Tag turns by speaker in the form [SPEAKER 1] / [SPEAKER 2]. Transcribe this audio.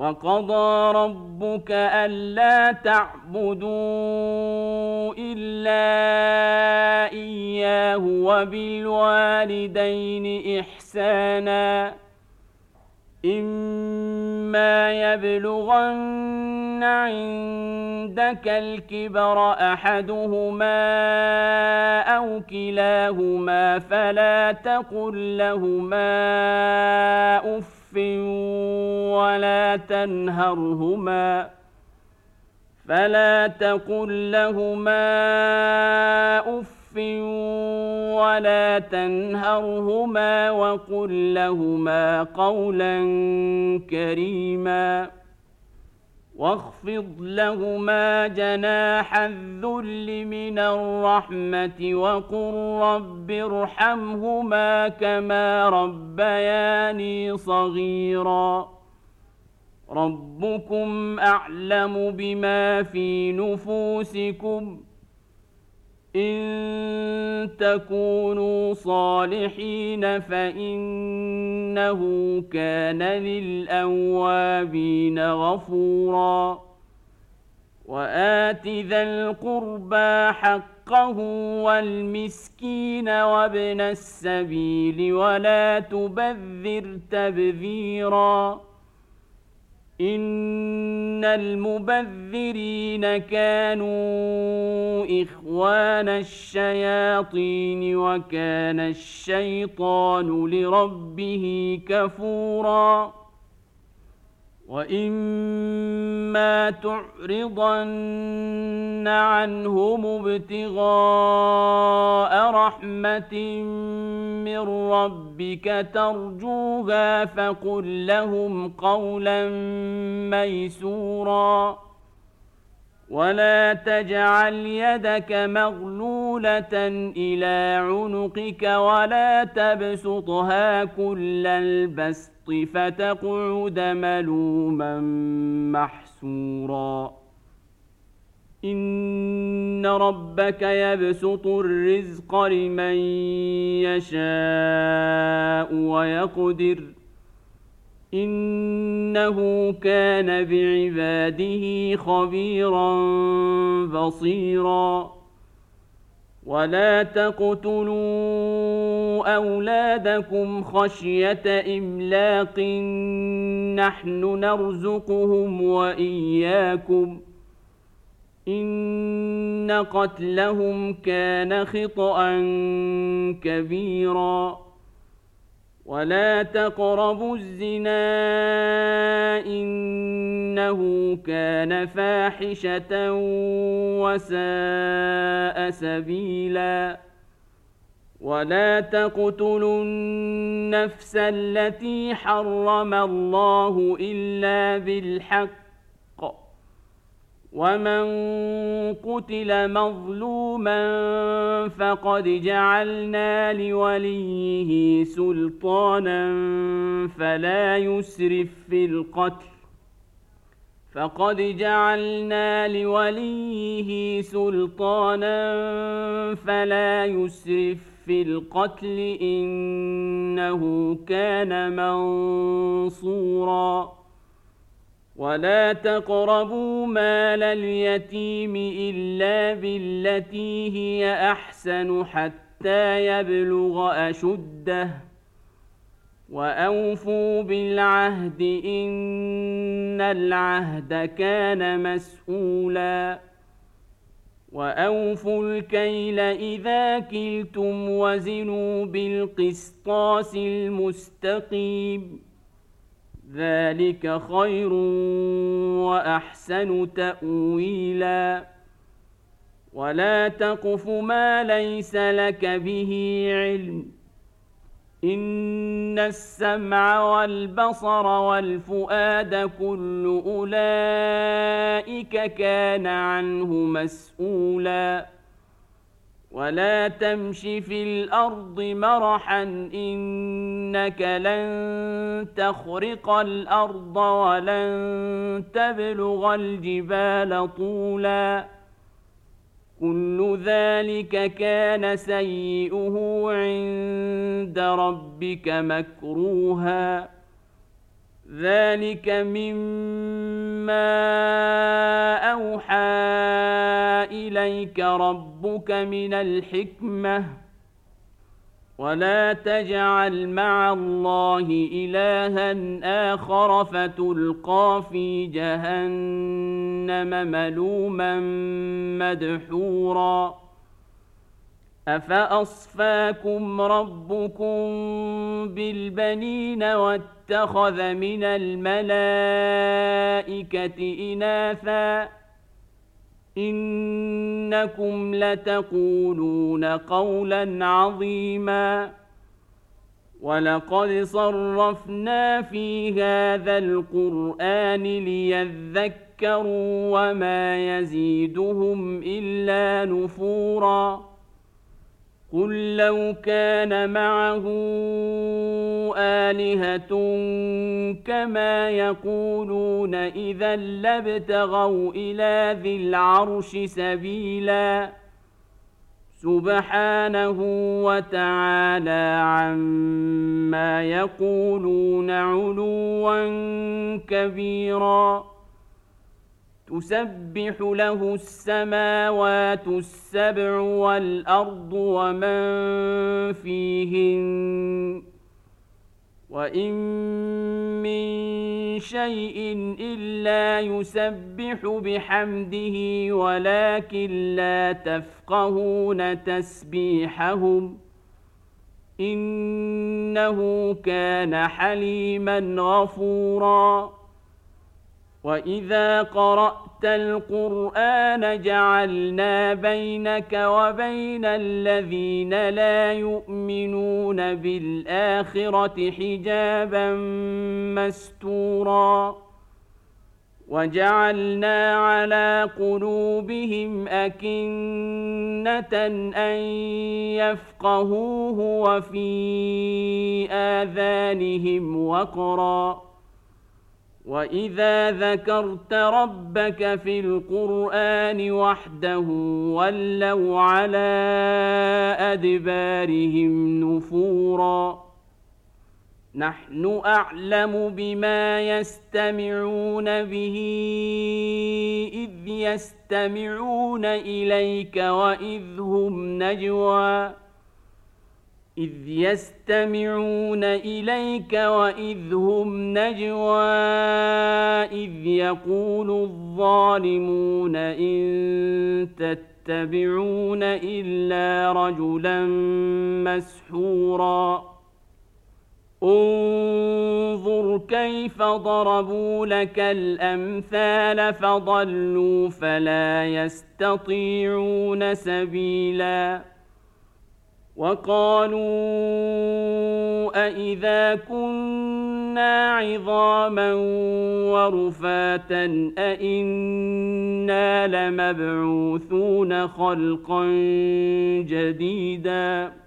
[SPEAKER 1] وقضى ربك ألا تعبدوا إلا إياه وبالوالدين إحسانا إما يبلغن عندك الكبر أحدهما أو كلاهما فلا تقل لهما أف ولا تنهرهما وقل لهما قولا كريما واخفض لهما جناح الذل من الرحمة وقل رب ارحمهما كما ربياني صغيرا ربكم أعلم بما في نفوسكم إن تكونوا صالحين فإنه كان للأوابين غفورا وآت ذا القربى حقه والمسكين وابن السبيل ولا تبذر تبذيرا إن المبذرين كانوا إخوان الشياطين وكان الشيطان لربه كفورا وإما تعرضن عنهم ابتغاء رحمة من ربك ترجوها فقل لهم قولا ميسورا ولا تجعل يدك مغلولة إلى عنقك ولا تبسطها كل البسط فتقعد ملوما محسورا إن ربك يبسط الرزق لمن يشاء ويقدر إنه كان بعباده خبيرا بصيرا ولا تقتلوا أولادكم خشية إملاق نحن نرزقهم وإياكم إن قتلهم كان خطأ كبيرا ولا تقربوا الزنا إنه كان فاحشة وساء سبيلا ولا تقتلوا النفس التي حرم الله إلا بالحق ومن قتل مظلوما فقد جعلنا لوليه سلطانا فلا يسرف في القتل إنه كان منصورا ولا تقربوا مال اليتيم إلا بالتي هي أحسن حتى يبلغ أشده وأوفوا بالعهد إن العهد كان مسؤولا وأوفوا الكيل إذا كلتم وزنوا بالقسطاس المستقيم ذلك خير وأحسن تأويلا ولا تقف ما ليس لك به علم إن السمع والبصر والفؤاد كل أولئك كان عنه مسؤولا ولا تمش في الأرض مرحا إنك لن تخرق الأرض ولن تبلغ الجبال طولا كل ذلك كان سيئه عند ربك مكروها ذلك مما أوحى إليك ربك من الحكمة ولا تجعل مع الله إلها آخر فتلقى في جهنم ملوما مدحورا أفأصفاكم ربكم بالبنين واتخذ من الملائكة إناثا إنكم لتقولون قولا عظيما ولقد صرفنا في هذا القرآن ليذكروا وما يزيدهم إلا نفورا قل لو كان معه آلهة كما يقولون إذا لابتغوا إلى ذي العرش سبيلا سبحانه وتعالى عما يقولون علوا كبيرا تسبح له السماوات السبع والأرض ومن فيهن وإن من شيء إلا يسبح بحمده ولكن لا تفقهون تسبيحهم إنه كان حليما غفورا وإذا قرأت القرآن جعلنا بينك وبين الذين لا يؤمنون بالآخرة حجابا مستورا وجعلنا على قلوبهم أكنة أن يفقهوه وفي آذانهم وقرا وإذا ذكرت ربك في القرآن وحده ولوا على أدبارهم نفورا نحن أعلم بما يستمعون به إذ يستمعون إليك وإذ هم نجوى إذ يقول الظالمون إن تتبعون إلا رجلا مسحورا انظر كيف ضربوا لك الأمثال فضلوا فلا يستطيعون سبيلا وقالوا أإذا كنا عظاما ورفاتا أإنا لمبعوثون خلقا جديدا